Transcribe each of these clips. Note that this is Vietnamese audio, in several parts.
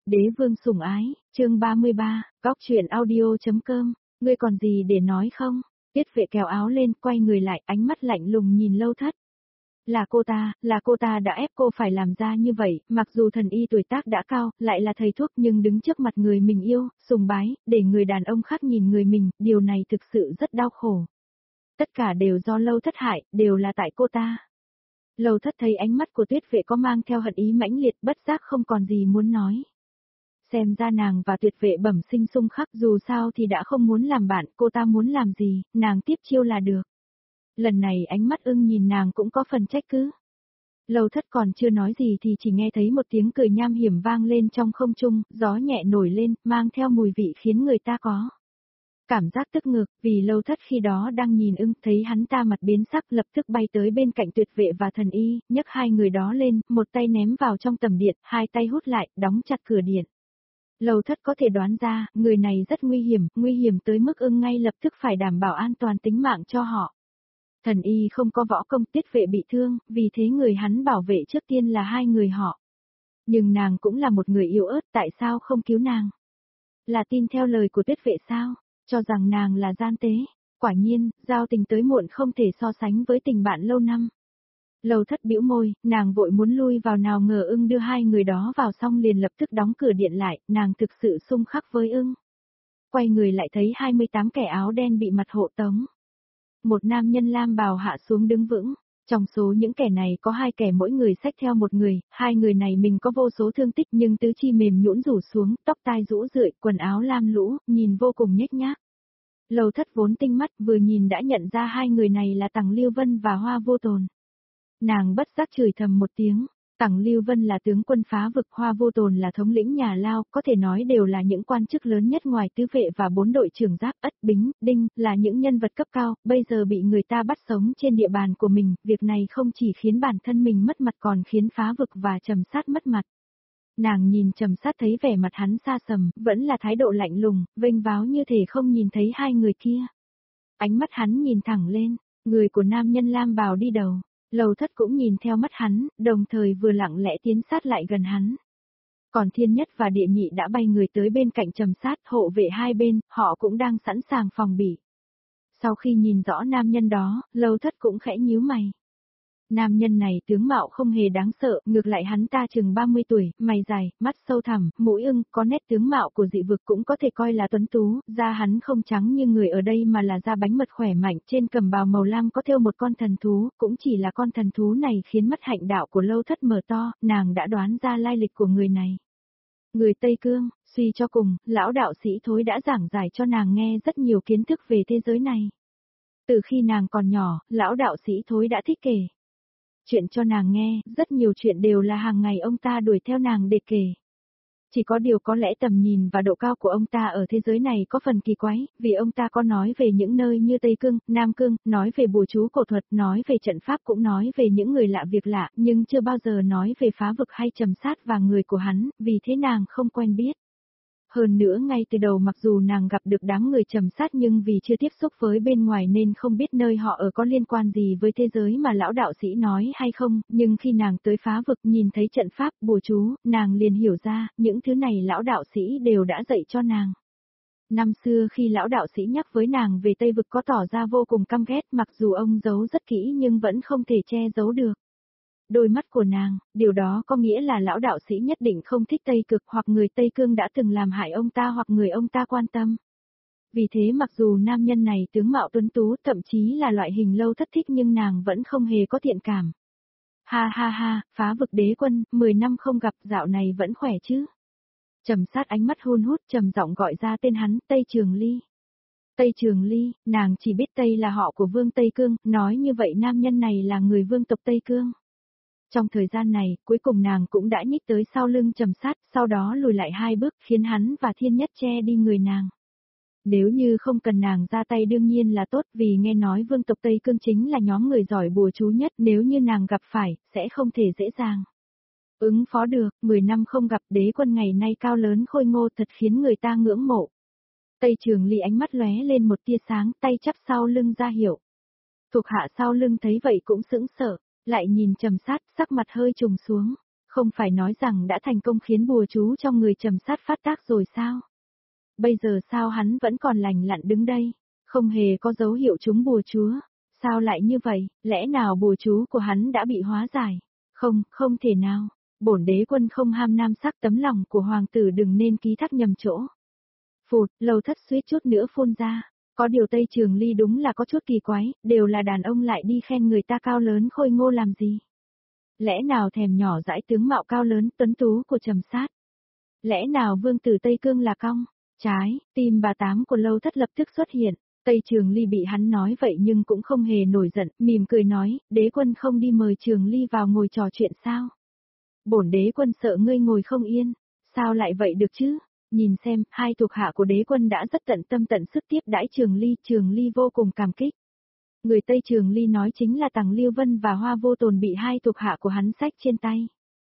Đế vương sủng ái, chương 33, góc chuyện audio.com, ngươi còn gì để nói không? Tiết vệ kéo áo lên, quay người lại, ánh mắt lạnh lùng nhìn Lâu Thất. Là cô ta đã ép cô phải làm ra như vậy, mặc dù thần y tuổi tác đã cao, lại là thầy thuốc nhưng đứng trước mặt người mình yêu, sùng bái, để người đàn ông khác nhìn người mình, điều này thực sự rất đau khổ. Tất cả đều do Lâu Thất hại, đều là tại cô ta. Lâu Thất thấy ánh mắt của Tuyết vệ có mang theo hận ý mãnh liệt, bất giác không còn gì muốn nói. Xem ra nàng và Tuyệt vệ bẩm sinh xung khắc, dù sao thì đã không muốn làm bạn, cô ta muốn làm gì, nàng tiếp chiêu là được. Lần này ánh mắt Ưng nhìn nàng cũng có phần trách cứ. Lâu Thất còn chưa nói gì thì chỉ nghe thấy một tiếng cười nham hiểm vang lên trong không trung, gió nhẹ nổi lên, mang theo mùi vị khiến người ta có cảm giác tức ngược, vì Lâu Thất khi đó đang nhìn Ưng, thấy hắn ta mặt biến sắc, lập tức bay tới bên cạnh Tuyệt vệ và thần y, nhấc hai người đó lên, một tay ném vào trong tầm điện, hai tay hút lại, đóng chặt cửa điện. Lâu Thất có thể đoán ra, người này rất nguy hiểm tới mức Ưng ngay lập tức phải đảm bảo an toàn tính mạng cho họ. Thần y không có võ công, Tiết vệ bị thương, vì thế người hắn bảo vệ trước tiên là hai người họ. Nhưng nàng cũng là một người yếu ớt, tại sao không cứu nàng? Là tin theo lời của Tiết vệ sao? Cho rằng nàng là gian tế. Quả nhiên, giao tình tới muộn không thể so sánh với tình bạn lâu năm. Lâu Thất bĩu môi, nàng vội muốn lui vào, nào ngờ Ưng đưa hai người đó vào xong liền lập tức đóng cửa điện lại, nàng thực sự xung khắc với Ưng. Quay người lại thấy 28 kẻ áo đen bị mặt hộ tống. Một nam nhân lam bào hạ xuống đứng vững. Trong số những kẻ này có hai kẻ mỗi người xách theo một người, hai người này mình có vô số thương tích nhưng tứ chi mềm nhũn rủ xuống, tóc tai rũ rượi, quần áo lam lũ, nhìn vô cùng nhếch nhác. Lâu Thất vốn tinh mắt vừa nhìn đã nhận ra hai người này là Tằng Lưu Vân và Hoa Vô Tồn. Nàng bất giác chửi thầm một tiếng. Tằng Lưu Vân là tướng quân phá vực, Hoa Vô Tồn là thống lĩnh nhà Lao, có thể nói đều là những quan chức lớn nhất ngoài tứ vệ và 4 đội trưởng giáp. Ất, Bính, Đinh, là những nhân vật cấp cao, bây giờ bị người ta bắt sống trên địa bàn của mình, việc này không chỉ khiến bản thân mình mất mặt còn khiến phá vực và Trầm Sát mất mặt. Nàng nhìn Trầm Sát thấy vẻ mặt hắn xa sầm, vẫn là thái độ lạnh lùng, vênh váo như thể không nhìn thấy hai người kia. Ánh mắt hắn nhìn thẳng lên, người của nam nhân lam bào đi đầu. Lâu Thất cũng nhìn theo mắt hắn, đồng thời vừa lặng lẽ tiến sát lại gần hắn. Còn Thiên Nhất và Địa Nhị đã bay người tới bên cạnh Trầm Sát, hộ vệ hai bên, họ cũng đang sẵn sàng phòng bị. Sau khi nhìn rõ nam nhân đó, Lâu Thất cũng khẽ nhíu mày. Nam nhân này tướng mạo không hề đáng sợ, ngược lại hắn ta chừng 30 tuổi, mày dài, mắt sâu thẳm, mũi ưng, có nét tướng mạo của dị vực cũng có thể coi là tuấn tú, da hắn không trắng như người ở đây mà là da bánh mật khỏe mạnh, trên cẩm bào màu lam có thêu một con thần thú, cũng chỉ là con thần thú này khiến mắt hạnh đạo của Lâu Thất mở to, nàng đã đoán ra lai lịch của người này. Người Tây Cương, suy cho cùng, lão đạo sĩ Thối đã giảng giải cho nàng nghe rất nhiều kiến thức về thế giới này. Từ khi nàng còn nhỏ, lão đạo sĩ Thối đã thích kể chuyện cho nàng nghe, rất nhiều chuyện đều là hàng ngày ông ta đuổi theo nàng để kể. Chỉ có điều có lẽ tầm nhìn và độ cao của ông ta ở thế giới này có phần kỳ quái, vì ông ta có nói về những nơi như Tây Cương, Nam Cương, nói về bùa chú cổ thuật, nói về trận pháp, cũng nói về những người lạ việc lạ, nhưng chưa bao giờ nói về phá vực hay Trầm Sát và người của hắn, vì thế nàng không quen biết. Hơn nữa ngay từ đầu mặc dù nàng gặp được đám người Trầm Sát nhưng vì chưa tiếp xúc với bên ngoài nên không biết nơi họ ở có liên quan gì với thế giới mà lão đạo sĩ nói hay không, nhưng khi nàng tới phá vực nhìn thấy trận pháp, bùa chú, nàng liền hiểu ra, những thứ này lão đạo sĩ đều đã dạy cho nàng. Năm xưa khi lão đạo sĩ nhắc với nàng về Tây vực có tỏ ra vô cùng căm ghét, mặc dù ông giấu rất kỹ nhưng vẫn không thể che giấu được. Đôi mắt của nàng, điều đó có nghĩa là lão đạo sĩ nhất định không thích Tây Cực hoặc người Tây Cương đã từng làm hại ông ta hoặc người ông ta quan tâm. Vì thế mặc dù nam nhân này tướng mạo tuấn tú thậm chí là loại hình Lâu Thất thích nhưng nàng vẫn không hề có thiện cảm. Ha ha ha, phá vực đế quân, 10 năm không gặp, dạo này vẫn khỏe chứ? Trầm Sát ánh mắt hun hút trầm giọng gọi ra tên hắn, Tây Trường Ly. Tây Trường Ly, nàng chỉ biết Tây là họ của vương Tây Cương, nói như vậy nam nhân này là người vương tộc Tây Cương. Trong thời gian này, cuối cùng nàng cũng đã nhích tới sau lưng Trầm Sát, sau đó lùi lại 2 bước khiến hắn và Thiên Nhất che đi người nàng. Nếu như không cần nàng ra tay đương nhiên là tốt, vì nghe nói vương tộc Tây Cương chính là nhóm người giỏi bùa chú nhất, nếu như nàng gặp phải, sẽ không thể dễ dàng ứng phó được. 10 năm không gặp, đế quân ngày nay cao lớn khôi ngô thật khiến người ta ngưỡng mộ. Tây Trường Ly ánh mắt lóe lên một tia sáng, tay chắp sau lưng ra hiệu. Thuộc hạ sau lưng thấy vậy cũng sững sờ, lại nhìn Trầm Sát, sắc mặt hơi trùng xuống. Không phải nói rằng đã thành công khiến bùa chú trong người Trầm Sát phát tác rồi sao? Bây giờ sao hắn vẫn còn lành lặn đứng đây, không hề có dấu hiệu trúng bùa chúa? Sao lại như vậy, lẽ nào bùa chú của hắn đã bị hóa giải? Không, không thể nào. Bổn đế quân không ham nam sắc, tấm lòng của hoàng tử đừng nên ký thác nhầm chỗ. Phụt, Lâu Thất suýt chút nữa phun ra. Có điều Tây Trường Ly đúng là có chút kỳ quái, đều là đàn ông lại đi khen người ta cao lớn khôi ngô làm gì? Lẽ nào thèm nhỏ dãi tướng mạo cao lớn tuấn tú của Trầm Sát? Lẽ nào vương tử Tây Cương là cong? Trái, tim bà tám của Lâu Thất lập tức xuất hiện. Tây Trường Ly bị hắn nói vậy nhưng cũng không hề nổi giận, mỉm cười nói, đế quân không đi mời Trường Ly vào ngồi trò chuyện sao? Bổn đế quân sợ ngươi ngồi không yên, sao lại vậy được chứ? Nhìn xem, hai thuộc hạ của đế quân đã rất tận tâm tận sức tiếp đãi Trường Ly vô cùng cảm kích. Người Tây Trường Ly nói chính là Tằng Liêu Vân và Hoa Vô Tồn bị hai thuộc hạ của hắn xách trên tay.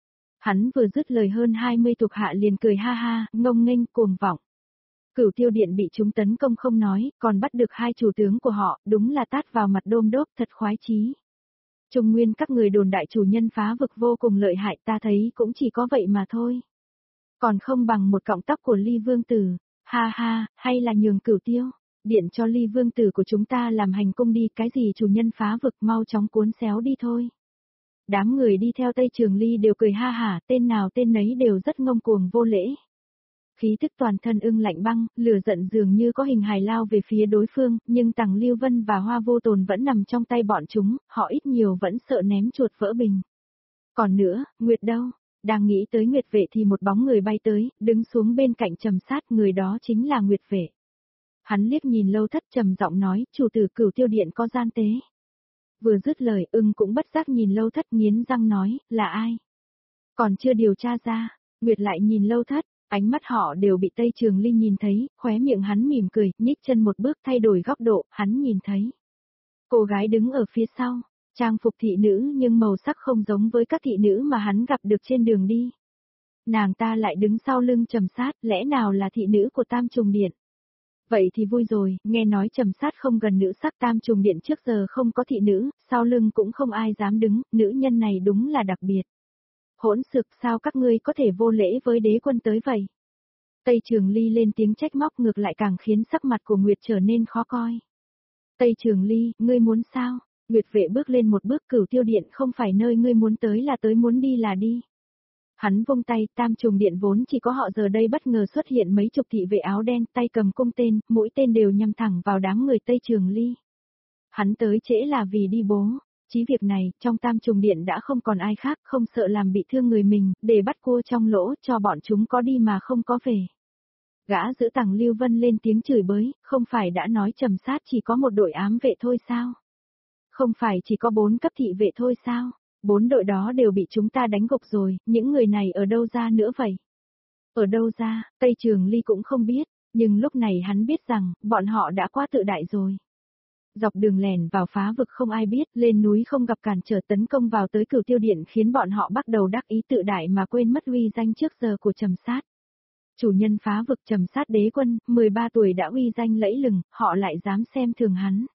Hắn vừa dứt lời hơn 20 thuộc hạ liền cười ha ha, ngông nghênh cuồng vọng. Cửu Tiêu Điện bị chúng tấn công không nói, còn bắt được hai chủ tướng của họ, đúng là tát vào mặt đôm đốp thật khoái chí. Trung Nguyên các người đồn đại chủ nhân phá vực vô cùng lợi hại, ta thấy cũng chỉ có vậy mà thôi. Còn không bằng một cọng tóc của Ly Vương Tử, ha ha, hay là nhường Cửu Tiêu Điện cho Ly Vương Tử của chúng ta làm hành cung đi, cái gì chủ nhân phá vực mau chóng cuốn xéo đi thôi. Đám người đi theo Tây Trường Ly đều cười ha hả, tên nào tên nấy đều rất ngông cuồng vô lễ. Khí tức toàn thân ưng lạnh băng, lửa giận dường như có hình hài lao về phía đối phương, nhưng Tằng Liêu Vân và Hoa Vô Tồn vẫn nằm trong tay bọn chúng, họ ít nhiều vẫn sợ ném chuột vỡ bình. Còn nữa, Nguyệt đâu? Đang nghĩ tới Nguyệt Vệ thì một bóng người bay tới, đứng xuống bên cạnh Trầm Sát, người đó chính là Nguyệt Vệ. Hắn liếc nhìn Lâu Thất trầm giọng nói, chủ tử Cửu Tiêu Điện có gian tế. Vừa dứt lời, ưng cũng bất giác nhìn Lâu Thất nghiến răng nói, là ai? Còn chưa điều tra ra, Nguyệt lại nhìn Lâu Thất. Ánh mắt họ đều bị Tây Trường Ly nhìn thấy, khóe miệng hắn mỉm cười, nhích chân một bước thay đổi góc độ, hắn nhìn thấy. Cô gái đứng ở phía sau, trang phục thị nữ nhưng màu sắc không giống với các thị nữ mà hắn gặp được trên đường đi. Nàng ta lại đứng sau lưng Trầm Sát, lẽ nào là thị nữ của Tam Trùng Điện? Vậy thì vui rồi, nghe nói Trầm Sát không gần nữ sắc, Tam Trùng Điện trước giờ không có thị nữ, sau lưng cũng không ai dám đứng, nữ nhân này đúng là đặc biệt. Hỗn xược, sao các ngươi có thể vô lễ với đế quân tới vậy? Tây Trường Ly lên tiếng trách móc ngược lại càng khiến sắc mặt của Nguyệt trở nên khó coi. Tây Trường Ly, ngươi muốn sao? Nguyệt Vệ bước lên một bước, Cửu Tiêu Điện không phải nơi ngươi muốn tới là tới, muốn đi là đi. Hắn vung tay, Tam Trùng Điện vốn chỉ có họ giờ đây bất ngờ xuất hiện mấy chục thị vệ áo đen, tay cầm cung tên, mỗi tên đều nhắm thẳng vào đám người Tây Trường Ly. Hắn tới trễ là vì đi bố. Chí việc này, trong Tam Trùng Điện đã không còn ai khác, không sợ làm bị thương người mình, để bắt cua trong lỗ, cho bọn chúng có đi mà không có về. Gã giữ Tằng Liêu Vân lên tiếng chửi bới, không phải đã nói Trầm Sát chỉ có một đội ám vệ thôi sao? Không phải chỉ có 4 cấp thị vệ thôi sao? 4 đội đó đều bị chúng ta đánh gục rồi, những người này ở đâu ra nữa vậy? Ở đâu ra, Tây Trường Ly cũng không biết, nhưng lúc này hắn biết rằng, bọn họ đã quá tự đại rồi. Dọc đường lèn vào phá vực không ai biết, lên núi không gặp cản trở, tấn công vào tới Cửu Tiêu Điện khiến bọn họ bắt đầu đắc ý tự đại mà quên mất uy danh trước giờ của Trầm Sát. Chủ nhân phá vực Trầm Sát đế quân, 13 tuổi đã uy danh lẫy lừng, họ lại dám xem thường hắn.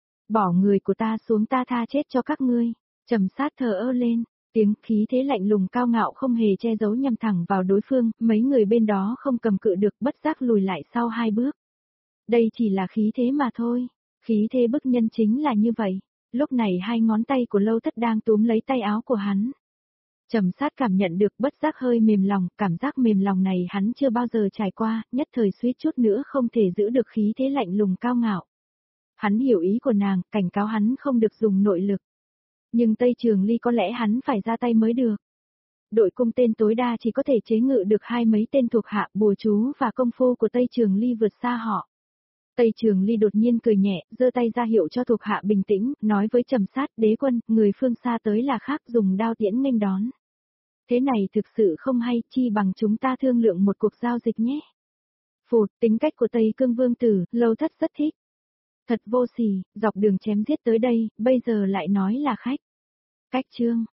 Bỏ người của ta xuống, ta tha chết cho các ngươi. Trầm Sát thờ ơ lên, tiếng khí thế lạnh lùng cao ngạo không hề che giấu nhằm thẳng vào đối phương, mấy người bên đó không cầm cự được bất giác lùi lại sau 2 bước. Đây chỉ là khí thế mà thôi. Khí thế bức nhân chính là như vậy. Lúc này 2 ngón tay của Lâu Thất đang túm lấy tay áo của hắn. Trầm Sát cảm nhận được bất giác hơi mềm lòng, cảm giác mềm lòng này hắn chưa bao giờ trải qua, nhất thời suýt chút nữa không thể giữ được khí thế lạnh lùng cao ngạo. Hắn hiểu ý của nàng, cảnh cáo hắn không được dùng nội lực. Nhưng Tây Trường Ly có lẽ hắn phải ra tay mới được. Đội cung tên tối đa chỉ có thể chế ngự được 2 mấy tên thuộc hạ, bùa chú và công phu của Tây Trường Ly vượt xa họ. Tây Trường Ly đột nhiên cười nhẹ, giơ tay ra hiệu cho thuộc hạ bình tĩnh, nói với Trầm Sát, đế quân, người phương xa tới là khác, dùng đao tiễn nghênh đón. Thế này thực sự không hay, chi bằng chúng ta thương lượng một cuộc giao dịch nhé. Phụt, tính cách của Tây Cương Vương Tử, Lâu Thất rất thích. Thật vô sỉ, dọc đường chém giết tới đây, bây giờ lại nói là khách. Cách chương.